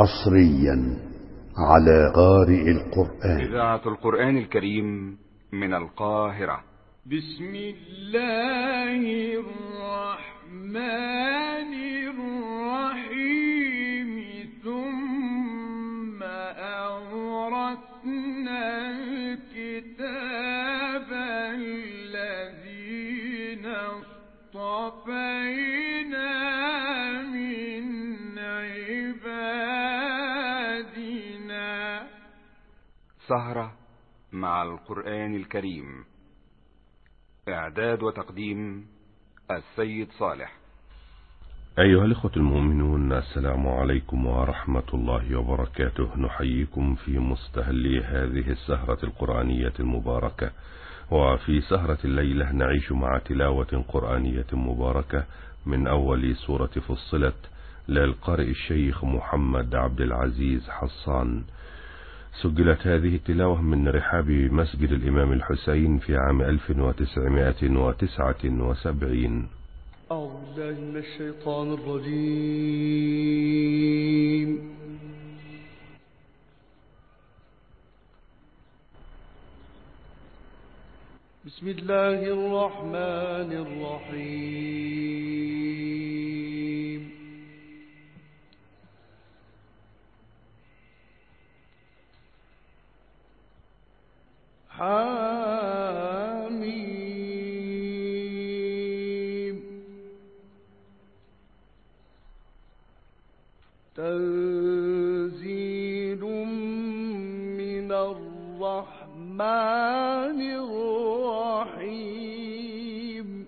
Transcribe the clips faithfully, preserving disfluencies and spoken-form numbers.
حصريا على قارئ القرآن. إذاعة القرآن الكريم من القاهرة. بسم الله الرحمن الرحيم. ثم أورثنا الكتاب الذين اصطفينا من عبادنا. سهرة مع القرآن الكريم. إعداد وتقديم السيد صالح. أيها الإخوة المؤمنون، السلام عليكم ورحمة الله وبركاته. نحييكم في مستهل هذه السهرة القرآنية المباركة. وفي سهرة الليلة نعيش مع تلاوة قرآنية مباركة من أول سورة فصلت للقارئ الشيخ محمد عبد العزيز حصان. سجلت هذه التلاوة من رحاب مسجد الإمام الحسين في عام ألف وتسعمائة وتسعة وسبعين. أعوذ بالله من الشيطان الرجيم. بسم الله الرحمن الرحيم. حميم. تنزيل من الرحمن الرحيم.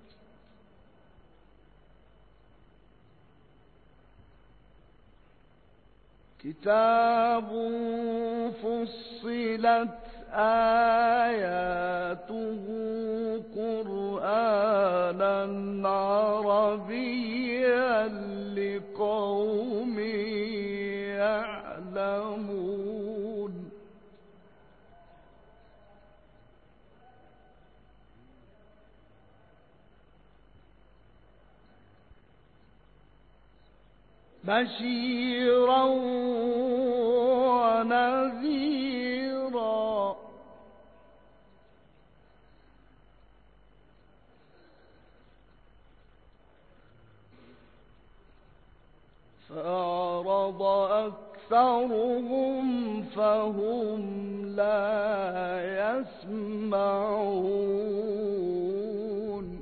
كتاب فصلت آياته قرآنا عربيا لقوم يعلمون. بشيرا ونذيرا. فأعرض أكثرهم فهم لا يسمعون.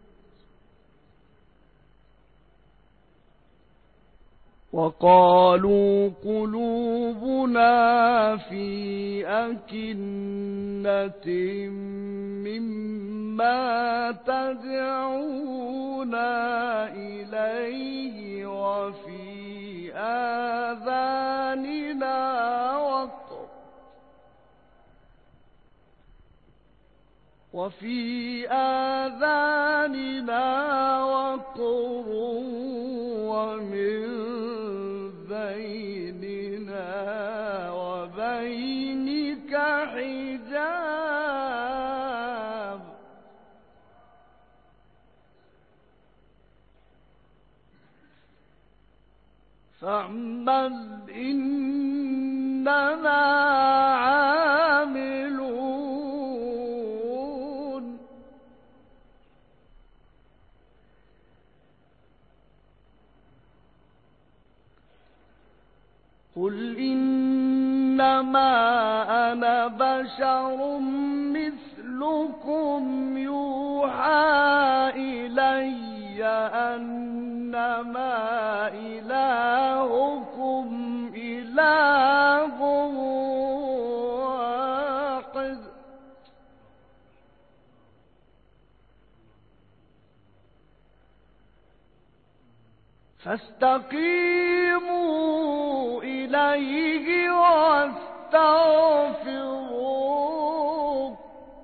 وقالوا قلوبنا في أكنة مما تدعونا إليه وفي آذاننا وقر وفي آذاننا وقر ومن بيننا وبينك حجاب. فاعمل إننا عاملون. قل إنما أنا بشر مثلكم يوحى إلي أنما إلهكم إله واحد. فاستقيموا إليه واستغفروه.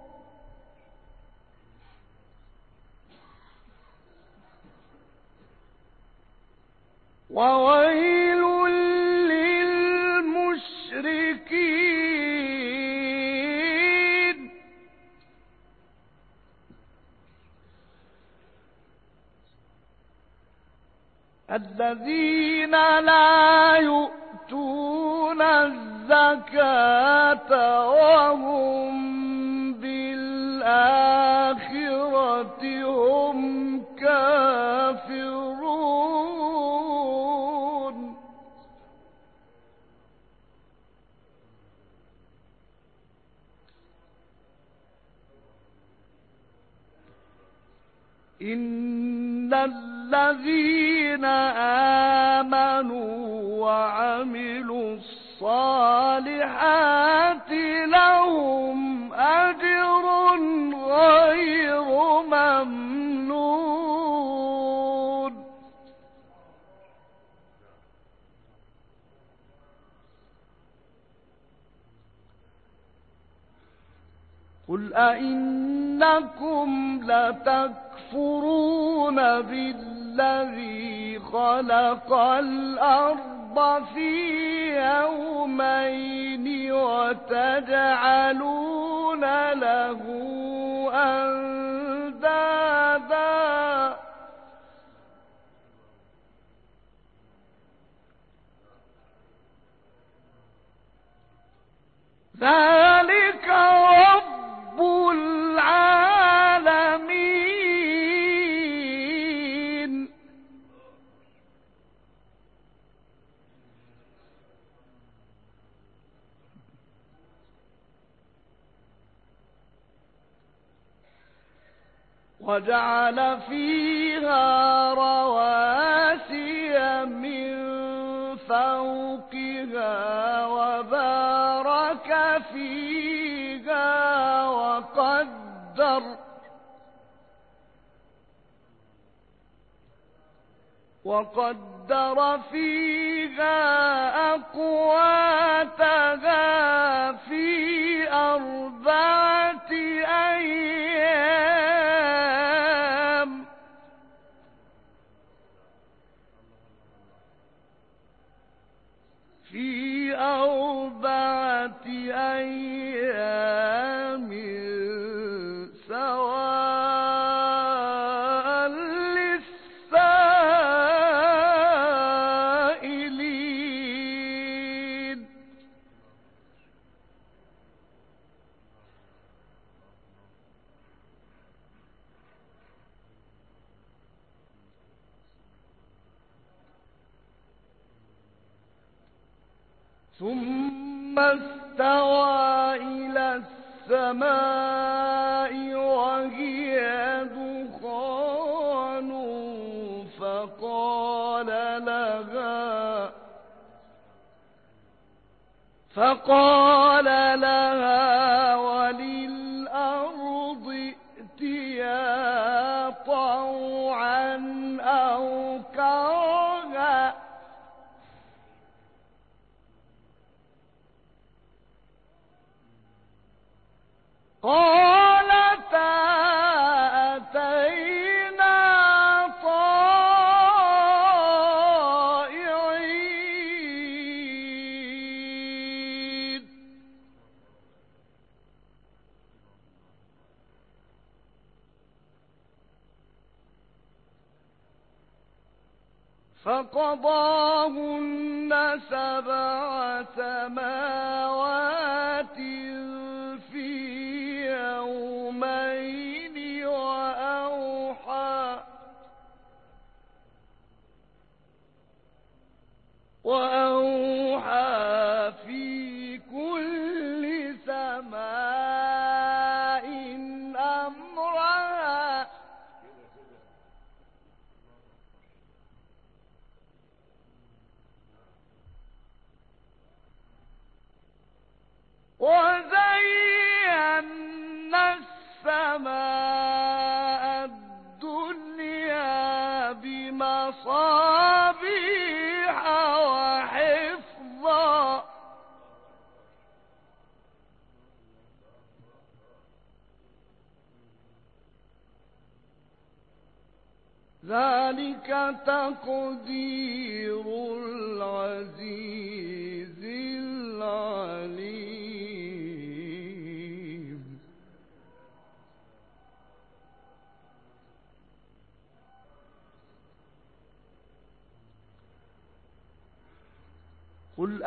وويل للمشركين. الذين لا يؤمنون يؤتون الزكاة وهم بالآخرة هم كافرون إن الذين آمنوا وعملوا الصالحات لهم أجر غير ممنون قل أئنكم لتكفرون بالذي خلق الأرض في يومين وتجعلون له أندادا ذلك رب العالمين وجعل فيها رواسي من فوقها وبارك فيها وقدر وقدر فيها أقواتها في أربعة أيام في أربعة أيام سواء للسائلين ثم استوى إلى السماء وهي دخان فقال لها فقال لها وللأرض ائتيا طوعا أو كرها قالتا أتينا طائعين فقضاهن سبع سماوات يومين وأوحى وأوحى في كل سماء أمرها وزينا السماء الدنيا بمصابيح وحفظا ذلك تقدير العزيز العليم قل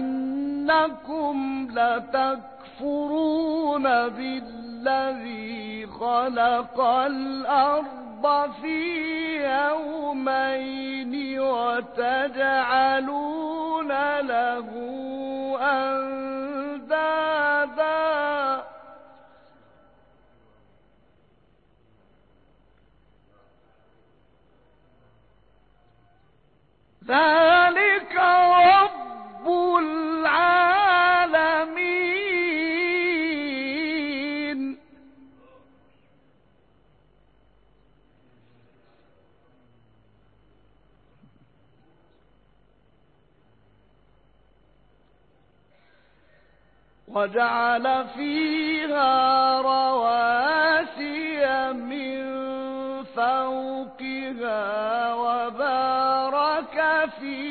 أئنكم لتكفرون بالذي خلق الأرض في يومين وتجعلون له أندادا ذلك رب العالمين وجعل فيها رواسي من فوقها وبارك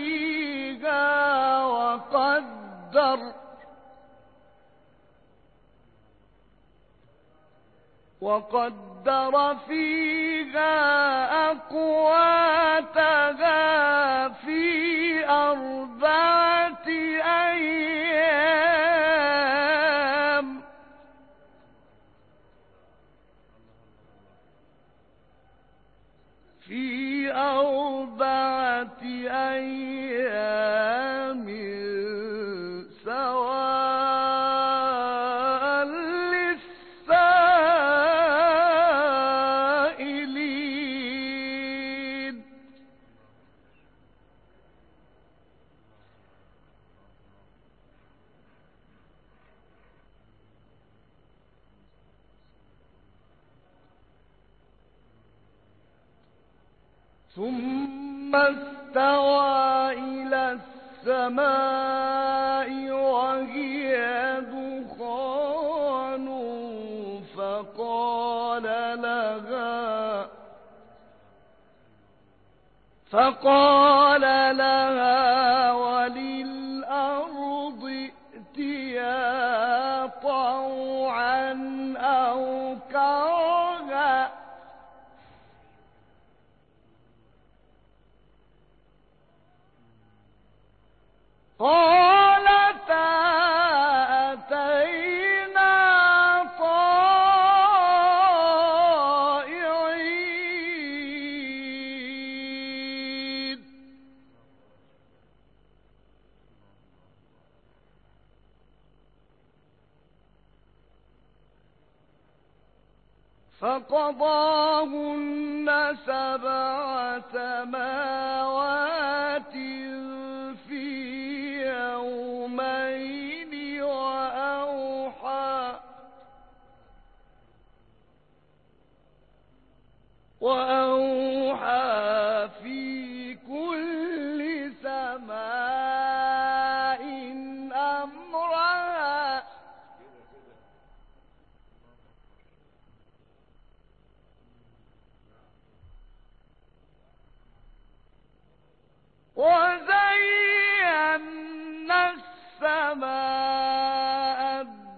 فيها وقدر وقدر فيها أقواتها في أربعة أيام في أربعة أيام سواء للسائلين ثم استوى إلى السماء وهي دخان فقال لها فقال لها وللأرض ائتيا طوعا أو كرها قالتا أتينا طائعين فقضاهن سبع سماوات في يومين وأوحى وأوحى في كل سماء أمرها وزينا السماء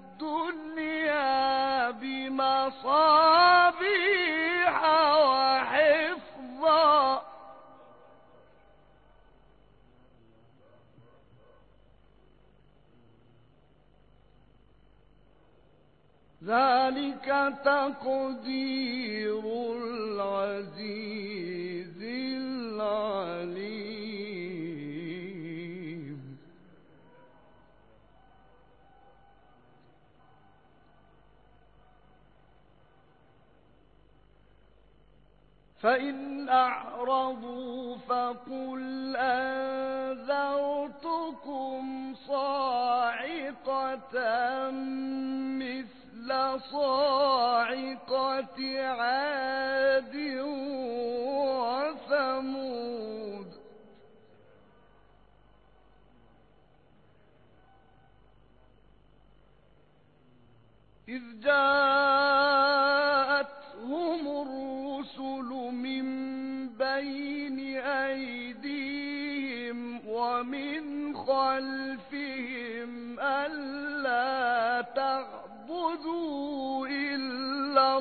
الدنيا بمصابيح وحفظا ذلك تقدير العزيز العليم فإن أعرضوا فقل أنذرتكم صاعقة مثل صاعقة عاد وثمود إذ جاءتهم الرسل من بين أيديهم ومن خلفهم ألا تعبدوا إلا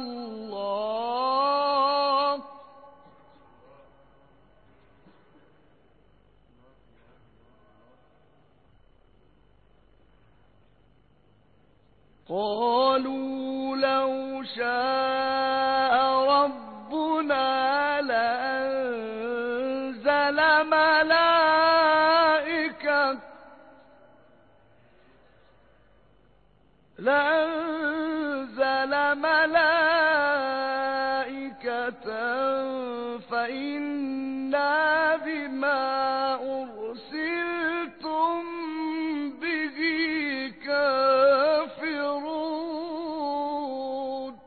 الله قالوا لو شاء ربنا لأنزل ملائكة لأنزل ملائكة فإنا بما أرسلتم به كافرون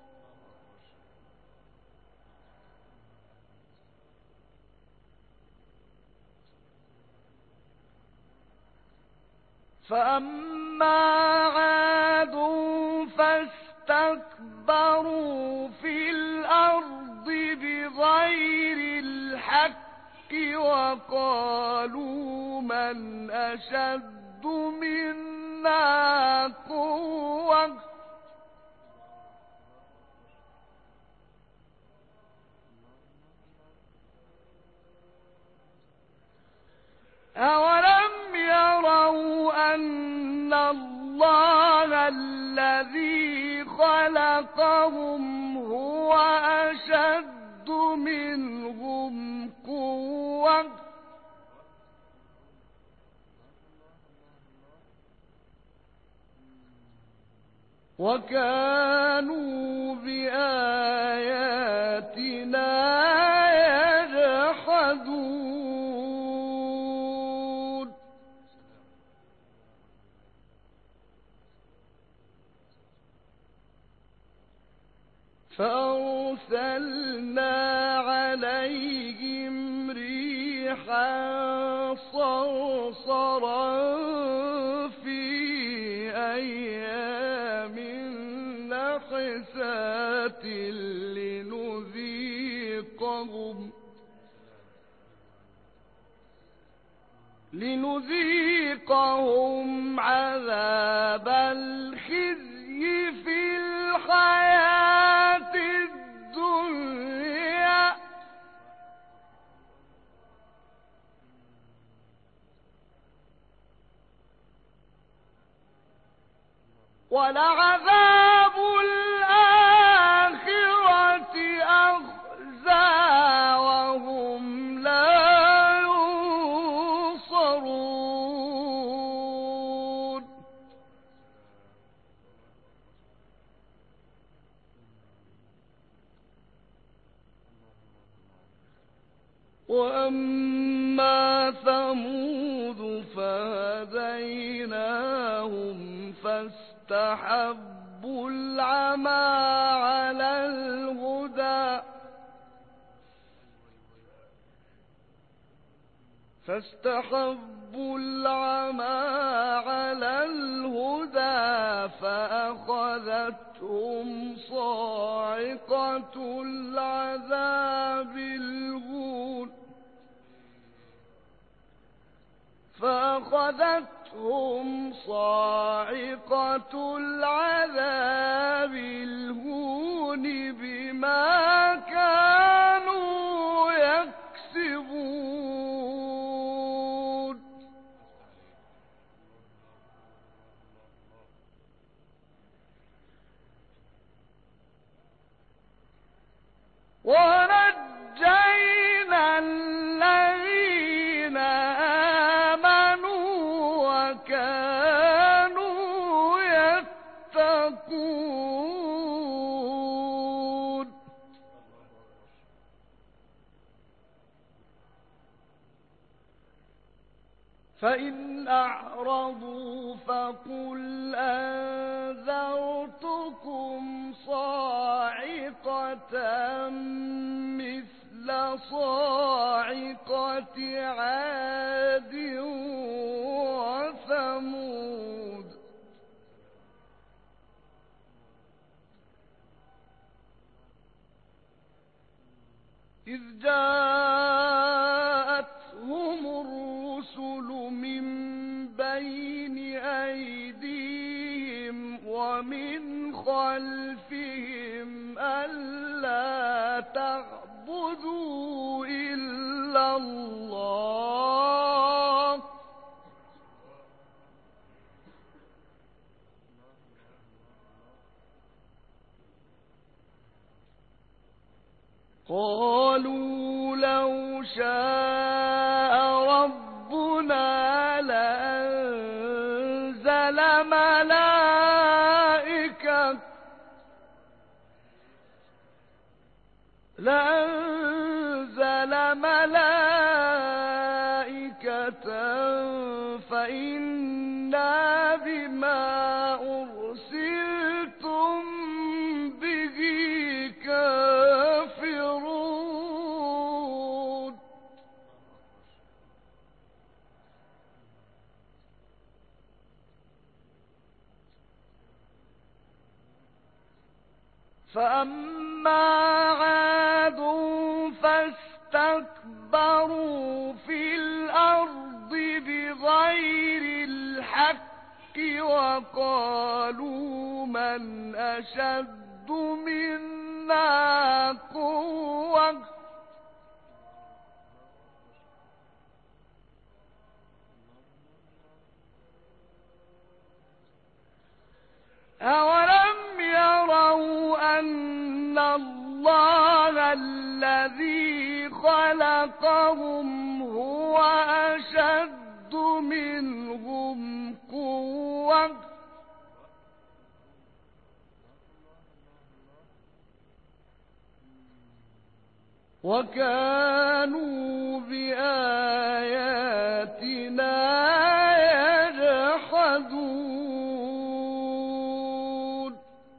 فأما عاد فاستكبروا في الأرض بغير الحق وقالوا من أشد منا قوة أولم يروا أن الله الذي خلقهم هو أشد منهم قوة وكانوا بآياتنا يجحدون فأرسلنا عليهم ريحا صرصرا في أيام نحسات لنذيقهم لنذيقهم عذاب الخزي في الحياة الدنيا ولعذاب الآخرة أخزى وهم لا ينصرون وأما ثمود فهديناهم فاستحبوا العمى على الهدى فاستحبوا العمى على الهدى فأخذتهم صاعقة العذاب الهون فأخذتهم صاعقة العذاب الهون بما كانوا يكسبون ونجينا الذين آمنوا وكانوا يتقون فإن أعرضوا فقل أنذرتكم صاعقة مثل صاعقة عاد وثمود إذ جاءتهم الرسل من بين أيديهم ومن خلفهم ألا تعبدوا إلا الله قالوا لو شاء ربنا لأنزل ملائكة لأنزل ملائكة فإنا بما أرسلتم به كافرون فأما عاد فاستكبروا في الأرض بغير الحق وقالوا من أشد منا قوة أولم يروا أن الله الذي خلقهم هو أشد منهم قوة وكانوا بآياتنا يجحدون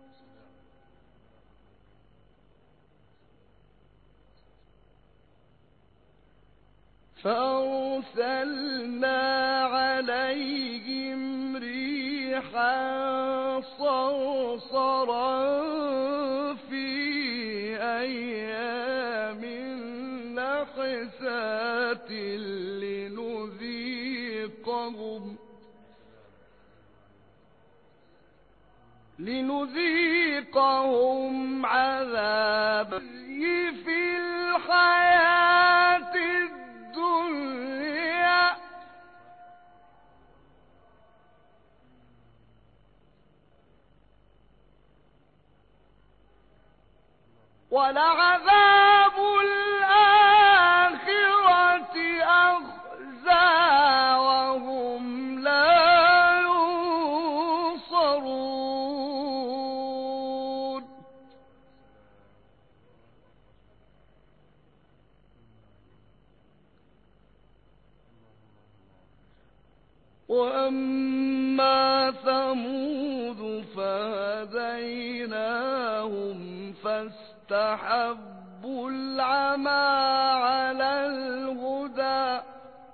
فأرسلنا عليهم ريحا صرصرا في أيام نحسات لنذيقهم لنذيقهم عذاب في الحياة الدنيا ولعذاب الآخرة أخزى وهم لا ينصرون وأما ثمود فهديناهم فاستحبوا العمى على الهدى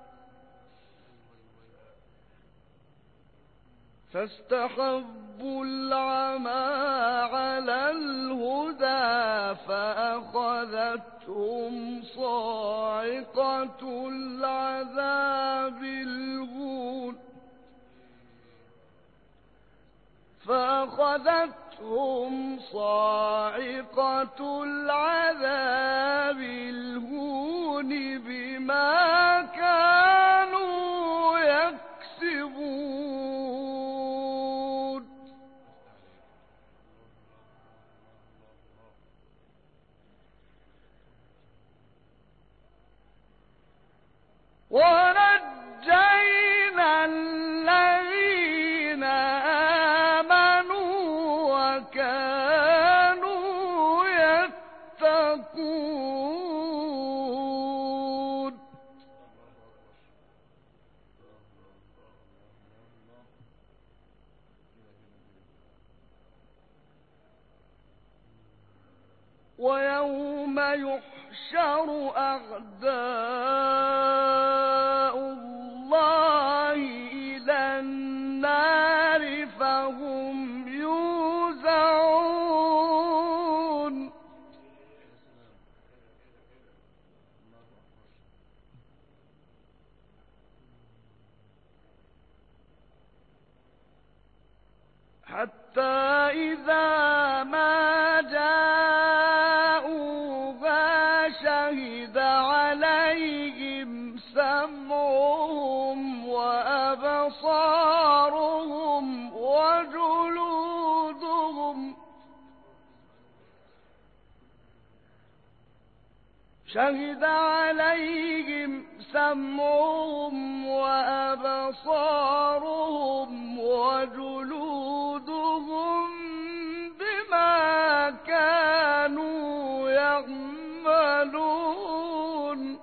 فاستحبوا العمى على الهدى فأخذتهم صاعقة العذاب الهون فأخذتهم صاعقة العذاب الهون بما كانوا يكسبون ونجينا الذين آمنوا وكانوا يتقون ويوم يحشر أعداء الله إلى النار فهم يوزعون حتى إذا ما جاءوها شهد عليهم سمعهم وأبصارهم وجلودهم شهد عليهم سمعهم وأبصارهم وجلودهم بما كانوا يعملون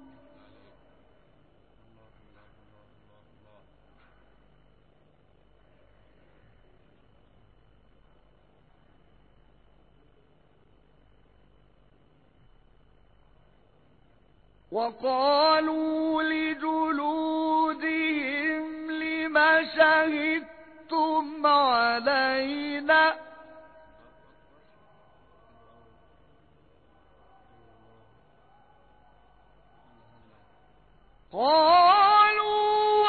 وقالوا لجلودهم لم شهدتم علينا قالوا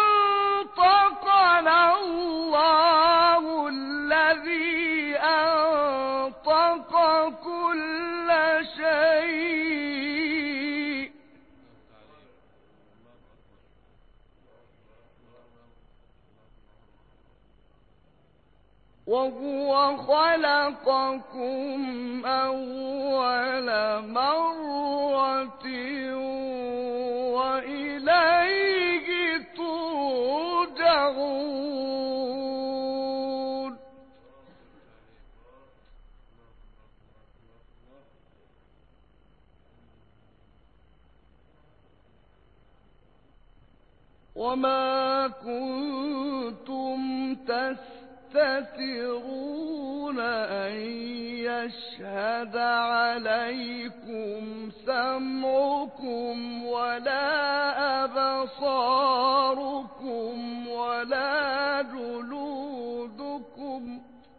أنطقنا الله الذي أنطق كل شيء وهو خلقكم أول مرة وإليه ترجعون وما كنتم تستترون أن يشهد عليكم سمعكم ولا أبصاركم ولا جلودكم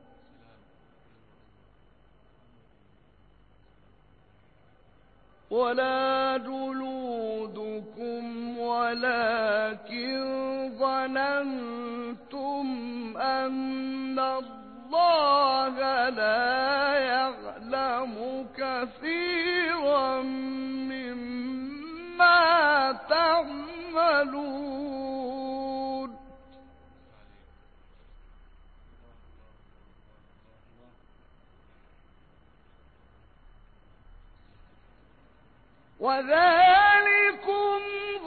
ولا جلودكم ولكن ظننتم أن الله لا يعلم كثيرا مما تعملون وذلكم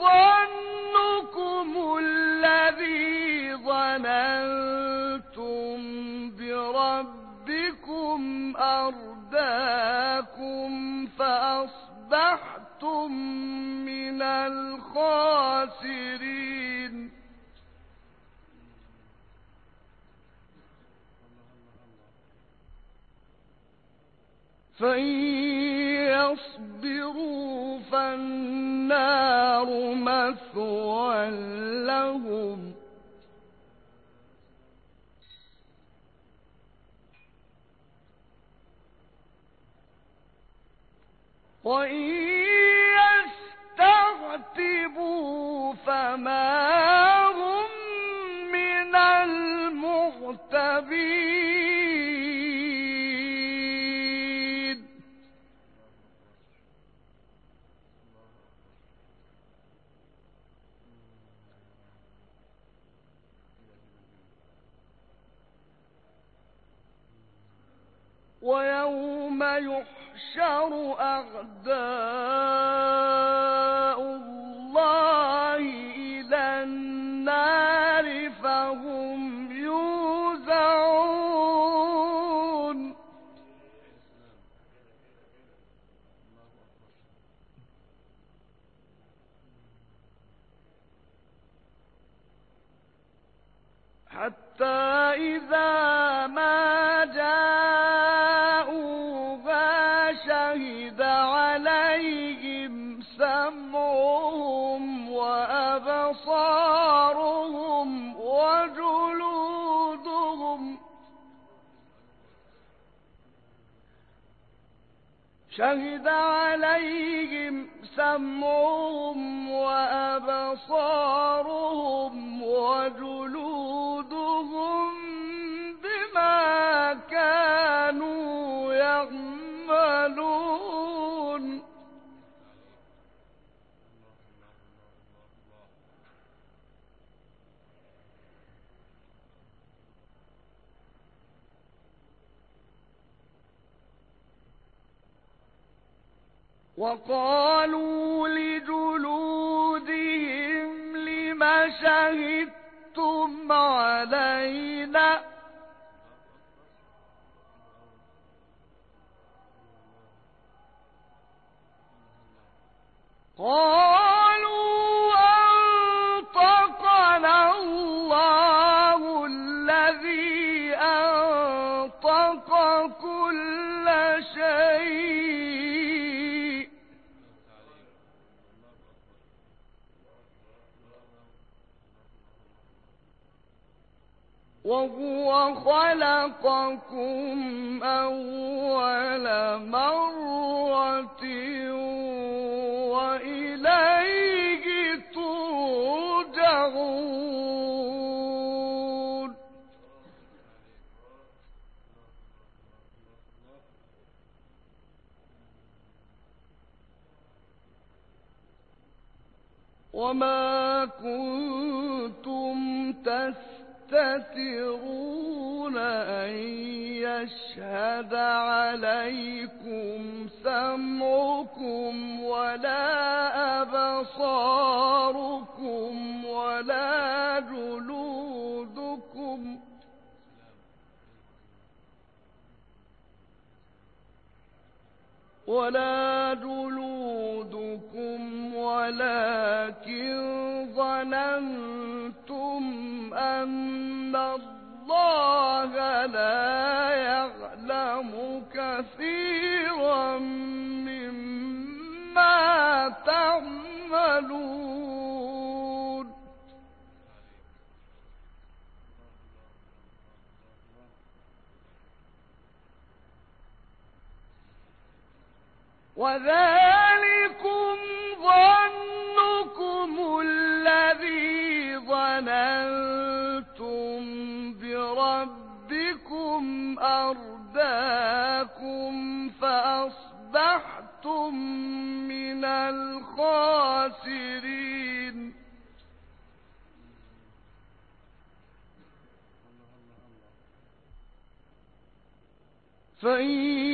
ظنكم الذي ظننتم بربكم أرداكم فأصبحتم من الخاسرين فإن يصبروا فالنار مثوى لهم وإن يستعتبوا فما هم من المعتبين ويوم يحشر أعداء الله إلى النار فهم يوزعون حتى إذا ما جاءوها شهد عليهم سمعهم وأبصارهم وجلودهم شهد عليهم سمعهم وأبصارهم وجلودهم بما كانوا يعملون وقالوا لجلودهم لم شهدتم علينا قالوا أنطقنا الله الذي أنطق كل شيء وهو خلقكم أول مرة وإليه ترجعون وما كنتم تستترون أن يشهد عليكم سمعكم ولا أبصاركم ولا جلودكم ولا جلودكم ولكن ظننتم أن الله لا يعلم كثيرا مما تعملون وذلكم ظنكم الذي ظننتم بربكم أرداكم فأصبحتم من الخاسرين فإن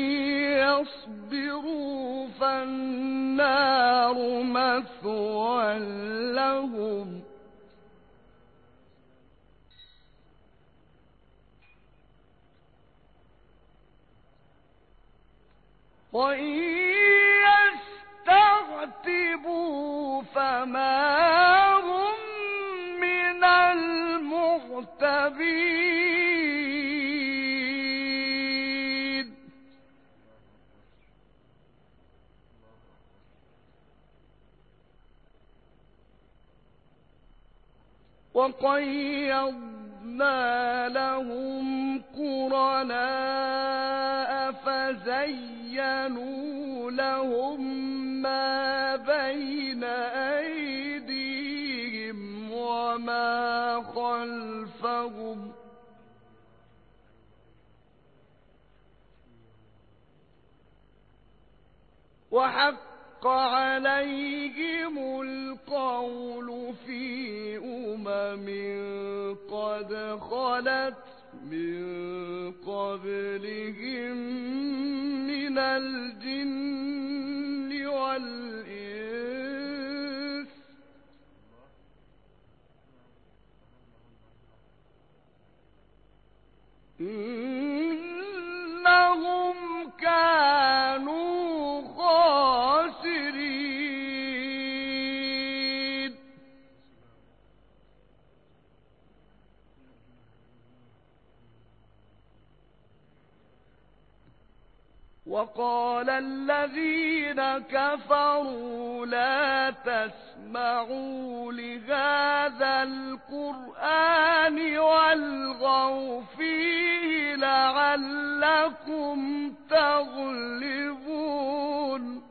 يصبروا فالنار مثوى لهم وإن يستعتبوا فما هم من المعتبين وقيضنا لهم قرناء فزينوا لهم ما بين أيديهم وما خلفهم وحق عليهم القول في أمم قد خلت من قبلهم من الجن والإنس إنهم كانوا خاسرين وقال الذين كفروا لا تسمعوا لهذا القرآن والغوا فيه لعلكم تغلبون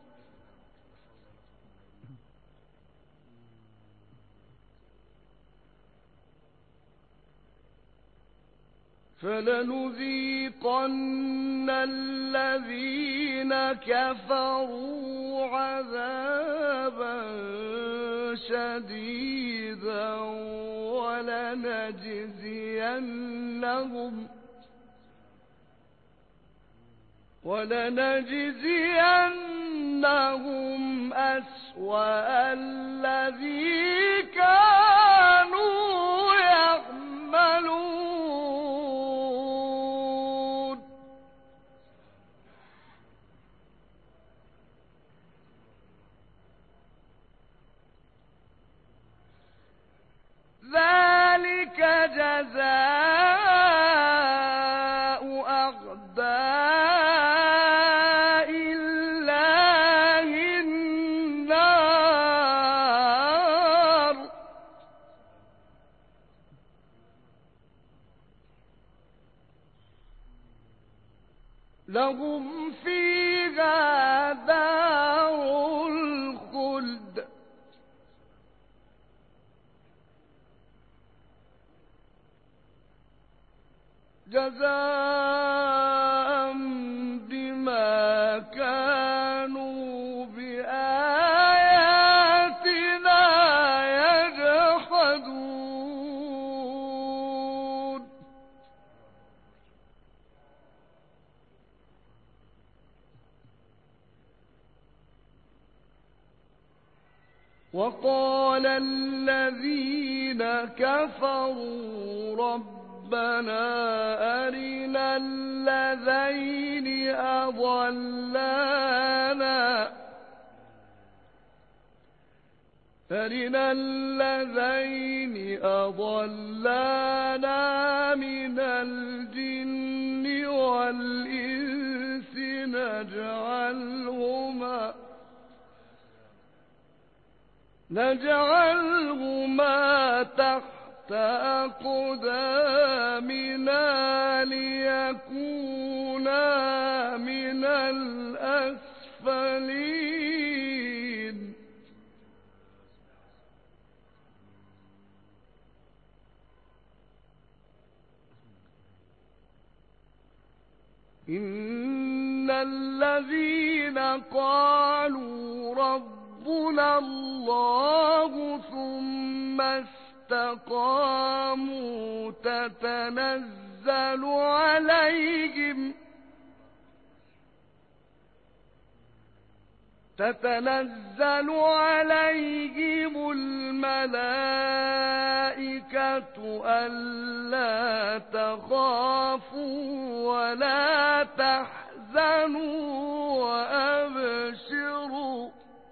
فلنذيقن الذين كفروا عذابا شديدا ولنجزينهم ولنجزينهم عنهم أسوأ الذي كانوا يعملون ذلك جزاء أعداء الله النار لهم فيها دار الخلد جزاء بما كانوا بآياتنا يجحدون وقال الذين كفروا ربنا ربنا أرنا الذين أضلانا أرنا الذين أضلانا من الجن والإنس نجعلهما نجعلهما تحت أقدامنا ليكونا من الأسفلين إن الذين قالوا ربنا الله ثم استقاموا تتنزل عليهم تتنزل عليهم الملائكة ألا تخافوا ولا تحزنوا وأبشروا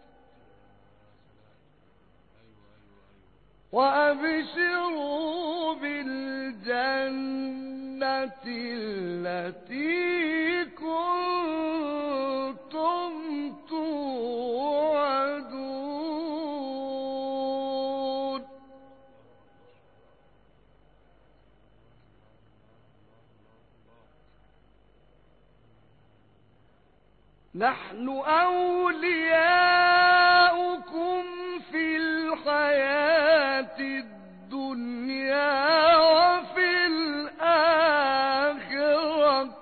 وأبشروا بالجنة التي كنتم توعدون نحن أولياؤكم في الحياة الدنيا وفي الآخرة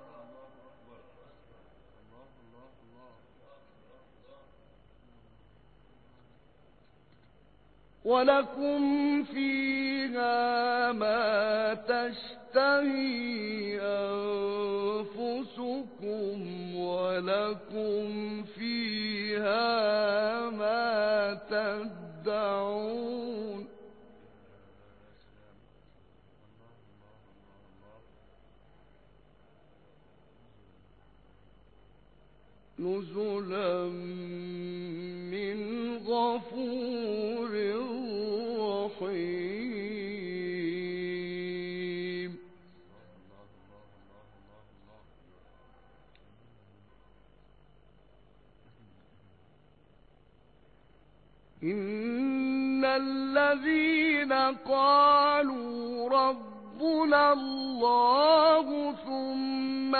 ولكم فيها ما تشتهي أنفسكم ولكم فيها ما تدعون نزلا من غفور رحيم إن الذين قالوا ربنا الله ثم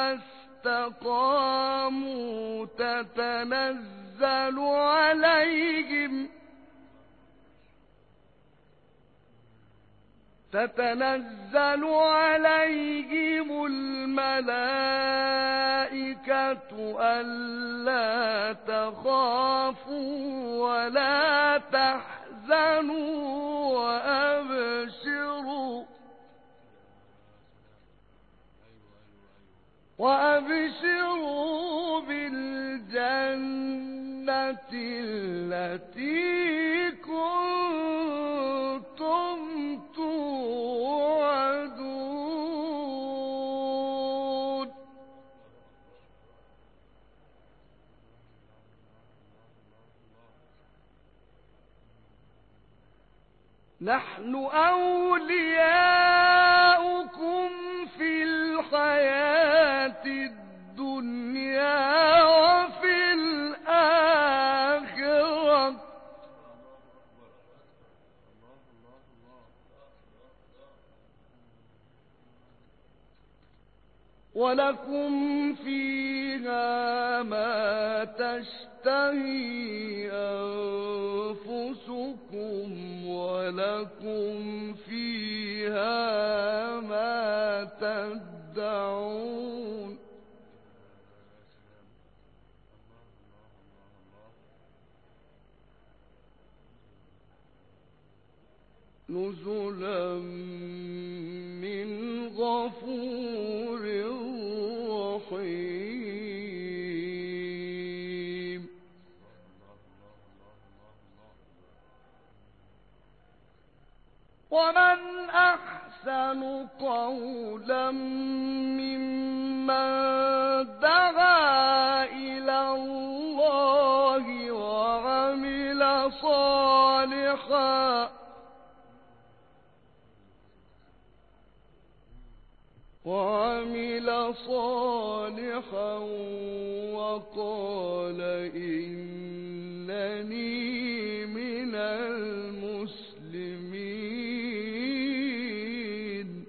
استقاموا تتنزل عليهم تتنزل عليهم الملائكة ألا تخافوا ولا تحزنوا وأبشروا وأبشروا بالجنة التي كنتم توعدون نحن أولياؤكم في الحياة الدنيا وفي الآخرة ولكم فيها ما تشتهي أنفسكم ولكم فيها ما تدعون نزلا من غفور رحيم ومن أحسن قولا ممن دعا إلى الله وعمل صالحا وعمل صالحا وقال إنني من المسلمين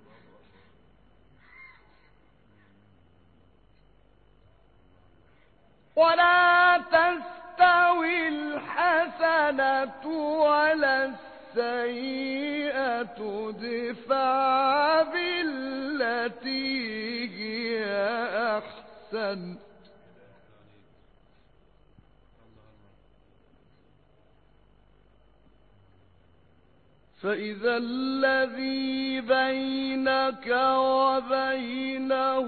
ولا تستوي الحسنة ولا السيئة ادفع بالتي هي أحسن فإذا الذي بينك وبينه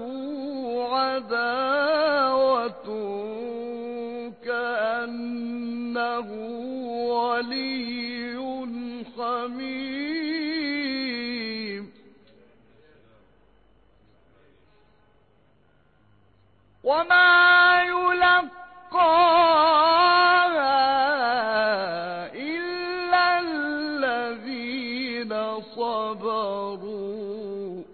عداوة كأنه ولي حميم وما يلقاها إلا الذين صبروا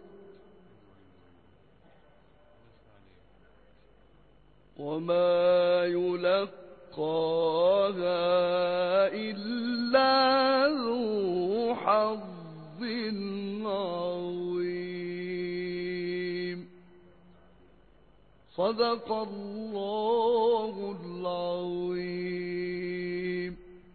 وما يلقاها إلا ذو حظ عظيم صدق الله العظيم.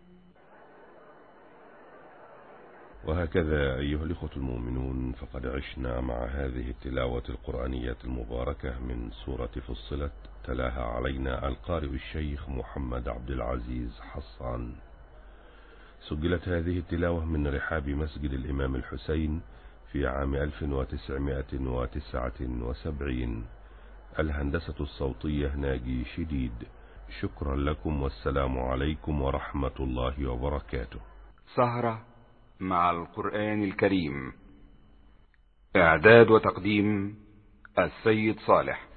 وهكذا أيها الإخوة المؤمنون فقد عشنا مع هذه التلاوة القرآنية المباركة من سورة فصلت تلاها علينا القارئ الشيخ محمد عبد العزيز حصان. سجلت هذه التلاوة من رحاب مسجد الإمام الحسين في عام ألف وتسعمائة وتسعة وسبعين. الهندسة الصوتية ناجي شديد. شكرا لكم والسلام عليكم ورحمة الله وبركاته. سهرة مع القرآن الكريم. إعداد وتقديم السيد صالح.